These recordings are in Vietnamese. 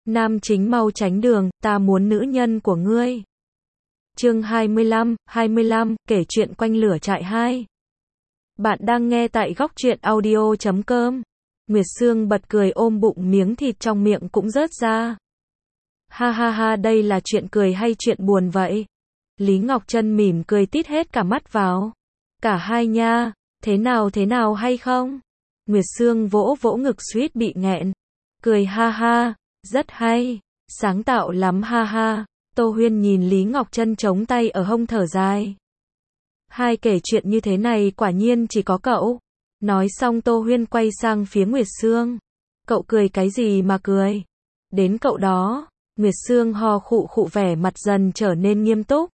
Nam chính mau tránh đường, ta muốn nữ nhân của ngươi. Chương 25, kể chuyện quanh lửa trại 2. Bạn đang nghe tại góc truyện audio.com. Nguyệt Sương bật cười ôm bụng, miếng thịt trong miệng cũng rớt ra. Ha ha ha, đây là chuyện cười hay chuyện buồn vậy? Lý Ngọc Trân mỉm cười tít hết cả mắt vào. Cả hai nha, thế nào hay không? Nguyệt Sương vỗ vỗ ngực suýt bị nghẹn. Cười ha ha, rất hay, sáng tạo lắm ha ha. Tô Huyên nhìn Lý Ngọc Trân chống tay ở hông thở dài. Hai kể chuyện như thế này quả nhiên chỉ có cậu. Nói xong Tô Huyên quay sang phía Nguyệt Sương. Cậu cười cái gì mà cười? Đến cậu đó. Nguyệt Sương ho khụ khụ, vẻ mặt dần trở nên nghiêm túc.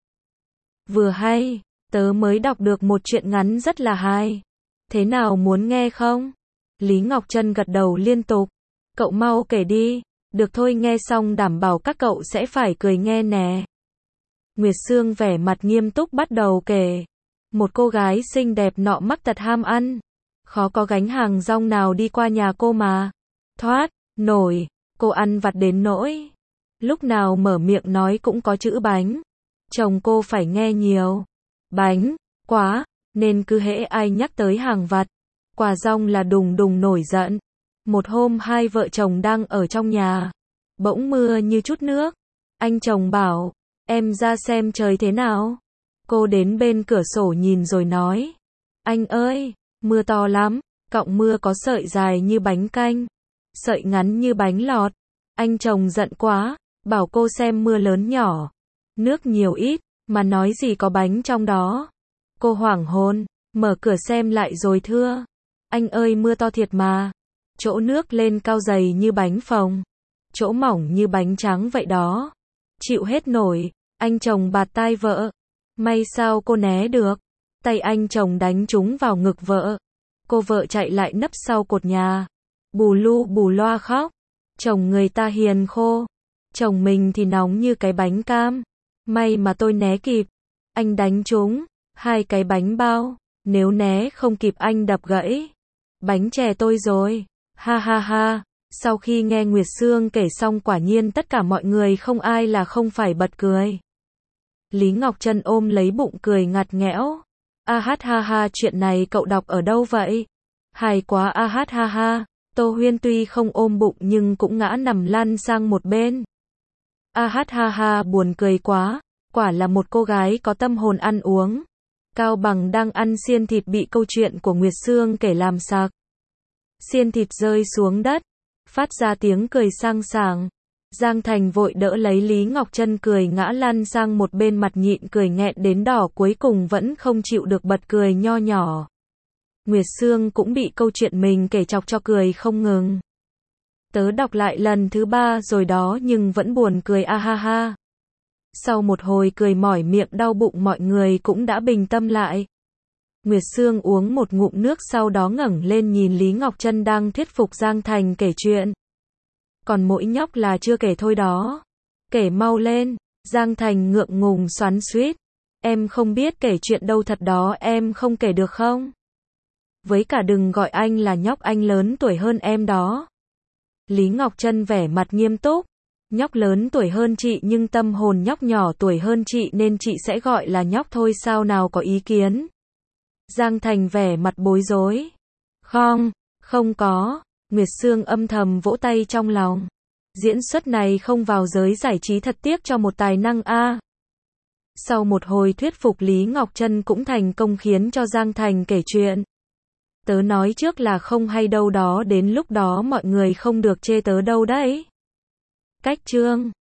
Vừa hay, tớ mới đọc được một chuyện ngắn rất là hay. Thế nào, muốn nghe không? Lý Ngọc Trân gật đầu liên tục. Cậu mau kể đi. Được thôi, nghe xong đảm bảo các cậu sẽ phải cười nghe nè. Nguyệt Sương vẻ mặt nghiêm túc bắt đầu kể. Một cô gái xinh đẹp nọ mắc tật ham ăn. Khó có gánh hàng rong nào đi qua nhà cô mà thoát nổi. Cô ăn vặt đến nỗi lúc nào mở miệng nói cũng có chữ bánh. Chồng cô phải nghe nhiều bánh quá, nên cứ hễ ai nhắc tới hàng vặt, quà rong là đùng đùng nổi giận. Một hôm hai vợ chồng đang ở trong nhà, bỗng mưa như chút nước. Anh chồng bảo, em ra xem trời thế nào. Cô đến bên cửa sổ nhìn rồi nói, anh ơi, mưa to lắm, cọng mưa có sợi dài như bánh canh, sợi ngắn như bánh lọt. Anh chồng giận quá, bảo cô xem mưa lớn nhỏ, nước nhiều ít, mà nói gì có bánh trong đó. Cô hoảng hồn, mở cửa xem lại rồi thưa, anh ơi, mưa to thiệt mà. Chỗ nước lên cao dày như bánh phồng, chỗ mỏng như bánh trắng vậy đó. Chịu hết nổi. Anh chồng bạt tai vợ. May sao cô né được. Tay anh chồng đánh trúng vào ngực vợ. Cô vợ chạy lại nấp sau cột nhà, bù lu bù loa khóc. Chồng người ta hiền khô, chồng mình thì nóng như cái bánh cam. May mà tôi né kịp. Anh đánh trúng hai cái bánh bao, nếu né không kịp anh đập gãy bánh chè tôi rồi. Ha ha ha. Sau khi nghe Nguyệt Sương kể xong, quả nhiên tất cả mọi người không ai là không phải bật cười. Lý Ngọc Trân ôm lấy bụng cười ngặt nghẽo. A hát ha ha, chuyện này cậu đọc ở đâu vậy? Hài quá a hát ha ha. Tô Huyên tuy không ôm bụng nhưng cũng ngã nằm lăn sang một bên. A hát ha ha, buồn cười quá. Quả là một cô gái có tâm hồn ăn uống. Cao Bằng đang ăn xiên thịt bị câu chuyện của Nguyệt Sương kể làm sặc. Xiên thịt rơi xuống đất, phát ra tiếng cười sang sảng. Giang Thành vội đỡ lấy Lý Ngọc Trân cười ngã lăn sang một bên, mặt nhịn cười nghẹn đến đỏ, cuối cùng vẫn không chịu được bật cười nho nhỏ. Nguyệt Sương cũng bị câu chuyện mình kể chọc cho cười không ngừng. Tớ đọc lại lần thứ 3 rồi đó nhưng vẫn buồn cười a ha ha. Sau một hồi cười mỏi miệng đau bụng, mọi người cũng đã bình tâm lại. Nguyệt Sương uống một ngụm nước, sau đó ngẩng lên nhìn Lý Ngọc Trân đang thuyết phục Giang Thành kể chuyện. Còn mỗi nhóc là chưa kể thôi đó. Kể mau lên. Giang Thành ngượng ngùng xoắn xuýt. Em không biết kể chuyện đâu, thật đó, em không kể được không? Với cả đừng gọi anh là nhóc, anh lớn tuổi hơn em đó. Lý Ngọc Trân vẻ mặt nghiêm túc. Nhóc lớn tuổi hơn chị nhưng tâm hồn nhóc nhỏ tuổi hơn chị nên chị sẽ gọi là nhóc thôi, sao nào, có ý kiến? Giang Thành vẻ mặt bối rối. Không có. Nguyệt Sương âm thầm vỗ tay trong lòng. Diễn xuất này không vào giới giải trí thật tiếc cho một tài năng a. Sau một hồi thuyết phục, Lý Ngọc Trân cũng thành công khiến cho Giang Thành kể chuyện. Tớ nói trước là không hay đâu đó, đến lúc đó mọi người không được chê tớ đâu đấy. Cách chương